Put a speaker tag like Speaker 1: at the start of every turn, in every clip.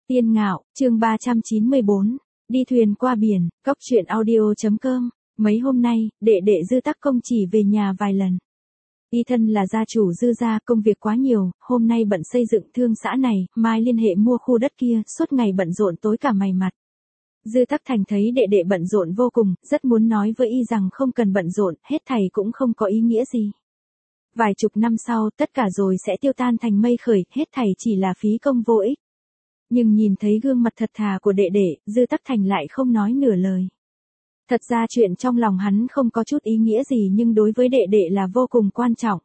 Speaker 1: Tiên Ngạo, chương 394, đi thuyền qua biển, cóc truyện audio.com. Mấy hôm nay, đệ đệ Dư Tắc Công chỉ về nhà vài lần. Y thân là gia chủ Dư gia, công việc quá nhiều, hôm nay bận xây dựng thương xã này, mai liên hệ mua khu đất kia, suốt ngày bận rộn tối cả mày mặt. Dư Tắc Thành thấy đệ đệ bận rộn vô cùng, rất muốn nói với y rằng không cần bận rộn, hết thảy cũng không có ý nghĩa gì. Vài chục năm sau, tất cả rồi sẽ tiêu tan thành mây khởi, hết thảy chỉ là phí công vô ích. Nhưng nhìn thấy gương mặt thật thà của đệ đệ, Dư Tắc Thành lại không nói nửa lời. Thật ra chuyện trong lòng hắn không có chút ý nghĩa gì nhưng đối với đệ đệ là vô cùng quan trọng.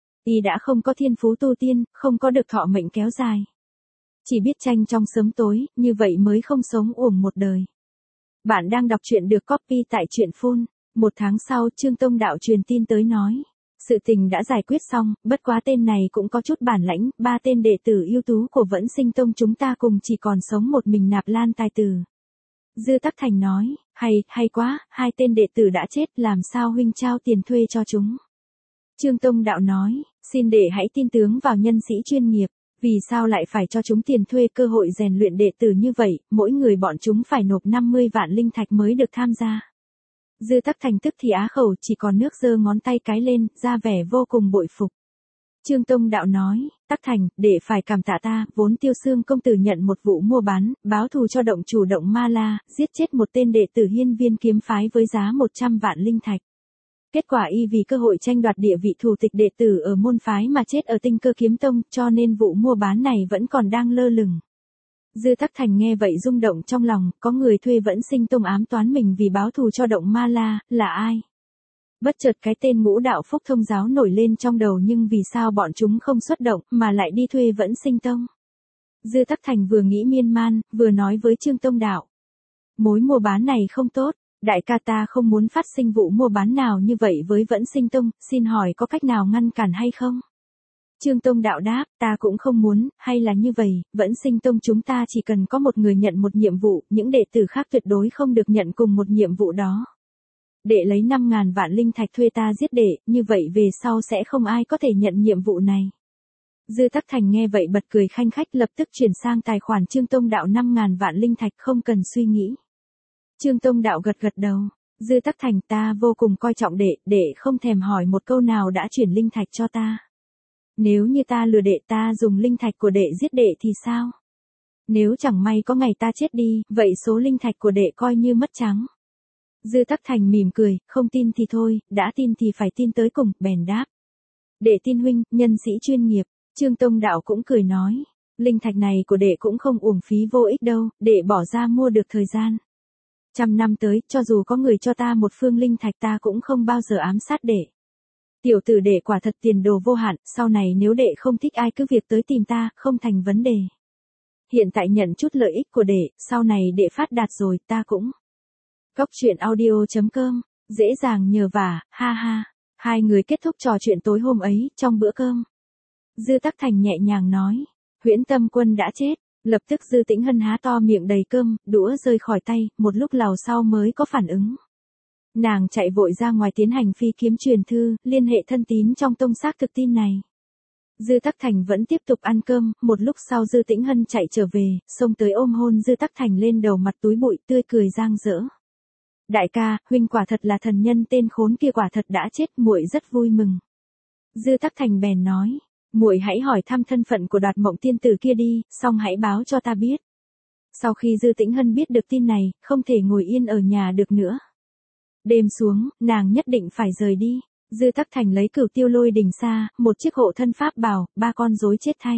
Speaker 1: Y đã không có thiên phú tu tiên, không có được thọ mệnh kéo dài. Chỉ biết tranh trong sớm tối, như vậy mới không sống uổng một đời. Bạn đang đọc truyện được copy tại truyện Phone. Một tháng sau, Trương Tông Đạo truyền tin tới nói. Sự tình đã giải quyết xong, bất quá tên này cũng có chút bản lãnh, 3 tên đệ tử ưu tú của Vẫn Sinh Tông chúng ta cùng chỉ còn sống một mình Nạp Lan tài tử. Dư Tắc Thành nói, hay quá, 2 tên đệ tử đã chết, làm sao huynh trao tiền thuê cho chúng. Trương Tông Đạo nói, xin đệ hãy tin tưởng vào nhân sĩ chuyên nghiệp, vì sao lại phải cho chúng tiền thuê, cơ hội rèn luyện đệ tử như vậy, mỗi người bọn chúng phải nộp 50 vạn linh thạch mới được tham gia. Dư Tắc Thành tức thì á khẩu, chỉ còn nước giơ ngón tay cái lên, ra vẻ vô cùng bội phục. Trương Tông Đạo nói, Tắc Thành, để phải cảm tạ ta, vốn Tiêu Xương công tử nhận một vụ mua bán, báo thù cho động chủ Động Ma La, giết chết một tên đệ tử Hiên Viên kiếm phái với giá 100 vạn linh thạch. Kết quả y vì cơ hội tranh đoạt địa vị thủ tịch đệ tử ở môn phái mà chết ở Tinh Cơ Kiếm Tông, cho nên vụ mua bán này vẫn còn đang lơ lửng. Dư Tắc Thành nghe vậy rung động trong lòng, có người thuê Vẫn Sinh Tông ám toán mình vì báo thù cho Động Ma La, là ai? Bất chợt cái tên Ngũ Đạo Phúc Thông giáo nổi lên trong đầu, nhưng vì sao bọn chúng không xuất động, mà lại đi thuê Vẫn Sinh Tông? Dư Tắc Thành vừa nghĩ miên man, vừa nói với Trương Tông Đạo. Mối mua bán này không tốt, đại ca ta không muốn phát sinh vụ mua bán nào như vậy với Vẫn Sinh Tông, xin hỏi có cách nào ngăn cản hay không? Trương Tông Đạo đáp, ta cũng không muốn, hay là như vậy, Vẫn Sinh Tông chúng ta chỉ cần có một người nhận một nhiệm vụ, những đệ tử khác tuyệt đối không được nhận cùng một nhiệm vụ đó. Đệ lấy 5.000 vạn linh thạch thuê ta giết đệ, như vậy về sau sẽ không ai có thể nhận nhiệm vụ này. Dư Tắc Thành nghe vậy bật cười khanh khách, lập tức chuyển sang tài khoản Trương Tông Đạo 5.000 vạn linh thạch không cần suy nghĩ. Trương Tông Đạo gật gật đầu, Dư Tắc Thành, ta vô cùng coi trọng đệ không thèm hỏi một câu nào đã chuyển linh thạch cho ta. Nếu như ta lừa đệ, ta dùng linh thạch của đệ giết đệ thì sao? Nếu chẳng may có ngày ta chết đi, vậy số linh thạch của đệ coi như mất trắng. Dư Tắc Thành mỉm cười, không tin thì thôi, đã tin thì phải tin tới cùng, bèn đáp. Đệ tin huynh, nhân sĩ chuyên nghiệp. Trương Tông Đạo cũng cười nói, linh thạch này của đệ cũng không uổng phí vô ích đâu, đệ bỏ ra mua được thời gian. 100 năm tới, cho dù có người cho ta một phương linh thạch ta cũng không bao giờ ám sát đệ. Tiểu tử đệ quả thật tiền đồ vô hạn, sau này nếu đệ không thích ai cứ việc tới tìm ta, không thành vấn đề. Hiện tại nhận chút lợi ích của đệ, sau này đệ phát đạt rồi, ta cũng. Cóc truyện audio.com, dễ dàng nhờ vả, ha ha. Hai người kết thúc trò chuyện tối hôm ấy, trong bữa cơm. Dư Tắc Thành nhẹ nhàng nói, Huyễn Tâm Quân đã chết, lập tức Dư Tĩnh Hân há to miệng đầy cơm, đũa rơi khỏi tay, một lúc lào sau mới có phản ứng. Nàng chạy vội ra ngoài tiến hành phi kiếm truyền thư, liên hệ thân tín trong tông xác thực tin này. Dư Tắc Thành vẫn tiếp tục ăn cơm, một lúc sau Dư Tĩnh Hân chạy trở về, xông tới ôm hôn Dư Tắc Thành lên đầu, mặt túi bụi, tươi cười giang dỡ. Đại ca, huynh quả thật là thần nhân, tên khốn kia quả thật đã chết, muội rất vui mừng. Dư Tắc Thành bèn nói, muội hãy hỏi thăm thân phận của Đoạt Mộng tiên tử kia đi, xong hãy báo cho ta biết. Sau khi Dư Tĩnh Hân biết được tin này, không thể ngồi yên ở nhà được nữa. Đêm xuống, nàng nhất định phải rời đi. Dư Tắc Thành lấy Cửu Tiêu Lôi đỉnh xa, một chiếc hộ thân pháp bảo, 3 con rối chết thay.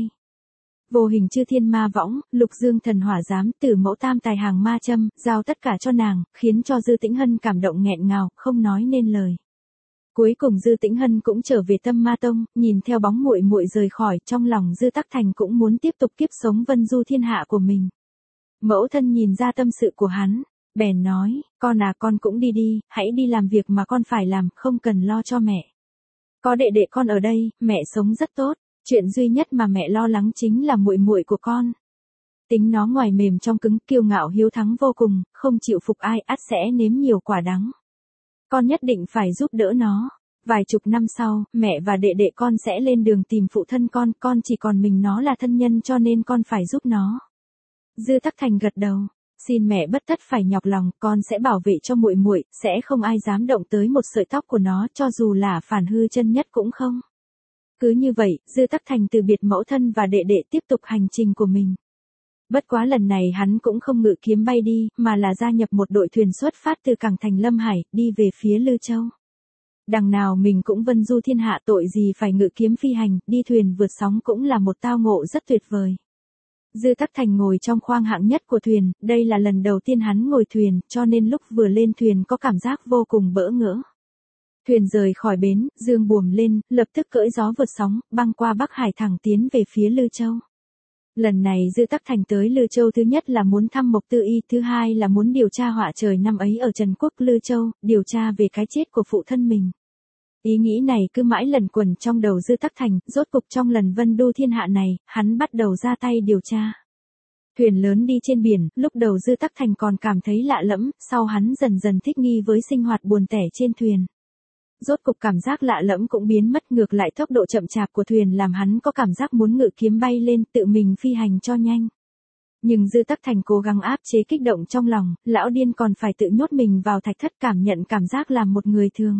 Speaker 1: Vô Hình Chư Thiên Ma Võng, Lục Dương Thần Hỏa Giám, Tử Mẫu Tam Tài Hàng Ma Châm, giao tất cả cho nàng, khiến cho Dư Tĩnh Hân cảm động nghẹn ngào, không nói nên lời. Cuối cùng Dư Tĩnh Hân cũng trở về Tâm Ma Tông, nhìn theo bóng muội muội rời khỏi, trong lòng Dư Tắc Thành cũng muốn tiếp tục kiếp sống vân du thiên hạ của mình. Mẫu thân nhìn ra tâm sự của hắn, bèn nói, con à, con cũng đi đi, hãy đi làm việc mà con phải làm, không cần lo cho mẹ. Có đệ đệ con ở đây, mẹ sống rất tốt, chuyện duy nhất mà mẹ lo lắng chính là muội muội của con. Tính nó ngoài mềm trong cứng, kiêu ngạo hiếu thắng vô cùng, không chịu phục ai, ắt sẽ nếm nhiều quả đắng. Con nhất định phải giúp đỡ nó. Vài chục năm sau, mẹ và đệ đệ con sẽ lên đường tìm phụ thân con chỉ còn mình nó là thân nhân cho nên con phải giúp nó. Dư Tắc Thành gật đầu. Xin mẹ bất tất phải nhọc lòng, con sẽ bảo vệ cho muội muội, sẽ không ai dám động tới một sợi tóc của nó, cho dù là phản hư chân nhất cũng không. Cứ như vậy, Dư Tắc Thành từ biệt mẫu thân và đệ đệ tiếp tục hành trình của mình. Bất quá lần này hắn cũng không ngự kiếm bay đi, mà là gia nhập một đội thuyền xuất phát từ cảng thành Lâm Hải, đi về phía Lư Châu. Đằng nào mình cũng vân du thiên hạ, tội gì phải ngự kiếm phi hành, đi thuyền vượt sóng cũng là một tao ngộ rất tuyệt vời. Dư Tắc Thành ngồi trong khoang hạng nhất của thuyền, đây là lần đầu tiên hắn ngồi thuyền, cho nên lúc vừa lên thuyền có cảm giác vô cùng bỡ ngỡ. Thuyền rời khỏi bến, dương buồm lên, lập tức cưỡi gió vượt sóng, băng qua Bắc Hải thẳng tiến về phía Lư Châu. Lần này Dư Tắc Thành tới Lư Châu thứ nhất là muốn thăm Mộc Tư Y, thứ hai là muốn điều tra họa trời năm ấy ở Trần Quốc Lư Châu, điều tra về cái chết của phụ thân mình. Ý nghĩ này cứ mãi lẩn quẩn trong đầu Dư Tắc Thành, rốt cục trong lần vân du thiên hạ này, hắn bắt đầu ra tay điều tra. Thuyền lớn đi trên biển, lúc đầu Dư Tắc Thành còn cảm thấy lạ lẫm, sau hắn dần dần thích nghi với sinh hoạt buồn tẻ trên thuyền. Rốt cục cảm giác lạ lẫm cũng biến mất, ngược lại tốc độ chậm chạp của thuyền làm hắn có cảm giác muốn ngự kiếm bay lên, tự mình phi hành cho nhanh. Nhưng Dư Tắc Thành cố gắng áp chế kích động trong lòng, lão điên còn phải tự nhốt mình vào thạch thất cảm nhận cảm giác làm một người thường.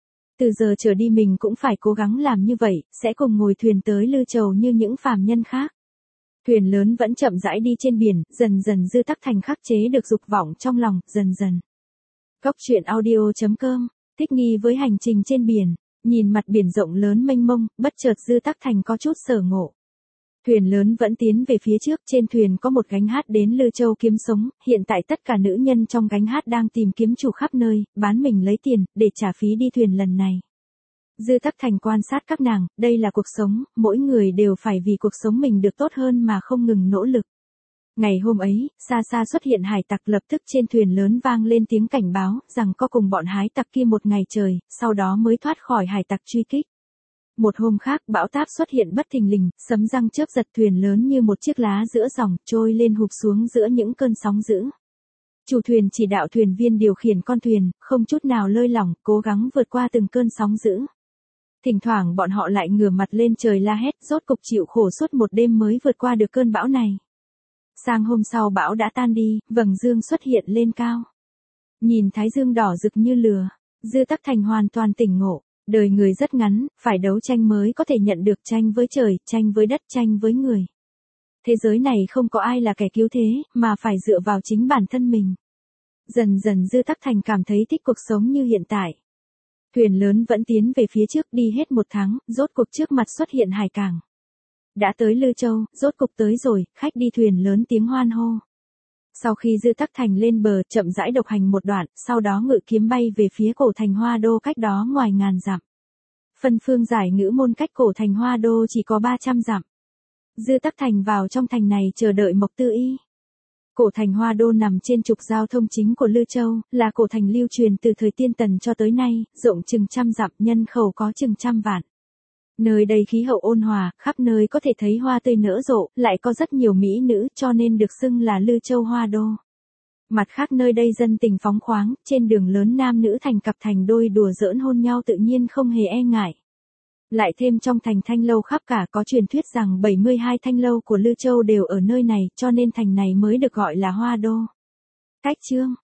Speaker 1: Từ giờ trở đi mình cũng phải cố gắng làm như vậy, sẽ cùng ngồi thuyền tới Lư Châu như những phàm nhân khác. Thuyền lớn vẫn chậm rãi đi trên biển, dần dần Dư Tắc Thành khắc chế được dục vọng trong lòng, dần dần. Góc truyện audio.com, thích nghi với hành trình trên biển, nhìn mặt biển rộng lớn mênh mông, bất chợt Dư Tắc Thành có chút sở ngộ. Thuyền lớn vẫn tiến về phía trước, trên thuyền có một gánh hát đến Lư Châu kiếm sống, hiện tại tất cả nữ nhân trong gánh hát đang tìm kiếm chủ khắp nơi, bán mình lấy tiền, để trả phí đi thuyền lần này. Dư Tắc Thành quan sát các nàng, đây là cuộc sống, mỗi người đều phải vì cuộc sống mình được tốt hơn mà không ngừng nỗ lực. Ngày hôm ấy, xa xa xuất hiện hải tặc, lập tức trên thuyền lớn vang lên tiếng cảnh báo, rằng có cùng bọn hái tặc kia một ngày trời, sau đó mới thoát khỏi hải tặc truy kích. Một hôm khác, bão táp xuất hiện bất thình lình, sấm răng chớp giật, thuyền lớn như một chiếc lá giữa dòng, trôi lên hụp xuống giữa những cơn sóng dữ. Chủ thuyền chỉ đạo thuyền viên điều khiển con thuyền, không chút nào lơi lỏng, cố gắng vượt qua từng cơn sóng dữ. Thỉnh thoảng bọn họ lại ngửa mặt lên trời la hét, rốt cục chịu khổ suốt một đêm mới vượt qua được cơn bão này. Sang hôm sau bão đã tan đi, vầng dương xuất hiện lên cao. Nhìn thái dương đỏ rực như lửa, Dư Tắc Thành hoàn toàn tỉnh ngộ. Đời người rất ngắn, phải đấu tranh mới có thể nhận được, tranh với trời, tranh với đất, tranh với người. Thế giới này không có ai là kẻ cứu thế, mà phải dựa vào chính bản thân mình. Dần dần Dư Tắc Thành cảm thấy thích cuộc sống như hiện tại. Thuyền lớn vẫn tiến về phía trước, đi hết một tháng, rốt cuộc trước mặt xuất hiện hải cảng. Đã tới Lư Châu, rốt cục tới rồi, khách đi thuyền lớn tiếng hoan hô. Sau khi Dư Tắc Thành lên bờ, chậm rãi độc hành một đoạn, sau đó ngự kiếm bay về phía cổ thành Hoa Đô cách đó ngoài ngàn dặm. Phân phương giải ngữ môn cách cổ thành Hoa Đô chỉ có 300 dặm. Dư Tắc Thành vào trong thành này chờ đợi Mộc Tư Y. Cổ thành Hoa Đô nằm trên trục giao thông chính của Lư Châu, là cổ thành lưu truyền từ thời Tiên Tần cho tới nay, rộng chừng trăm dặm, nhân khẩu có chừng 100 vạn. Nơi đây khí hậu ôn hòa, khắp nơi có thể thấy hoa tươi nở rộ, lại có rất nhiều mỹ nữ, cho nên được xưng là Lư Châu Hoa Đô. Mặt khác nơi đây dân tình phóng khoáng, trên đường lớn nam nữ thành cặp thành đôi đùa giỡn hôn nhau tự nhiên không hề e ngại. Lại thêm trong thành thanh lâu khắp cả, có truyền thuyết rằng 72 thanh lâu của Lư Châu đều ở nơi này, cho nên thành này mới được gọi là Hoa Đô. Cách chương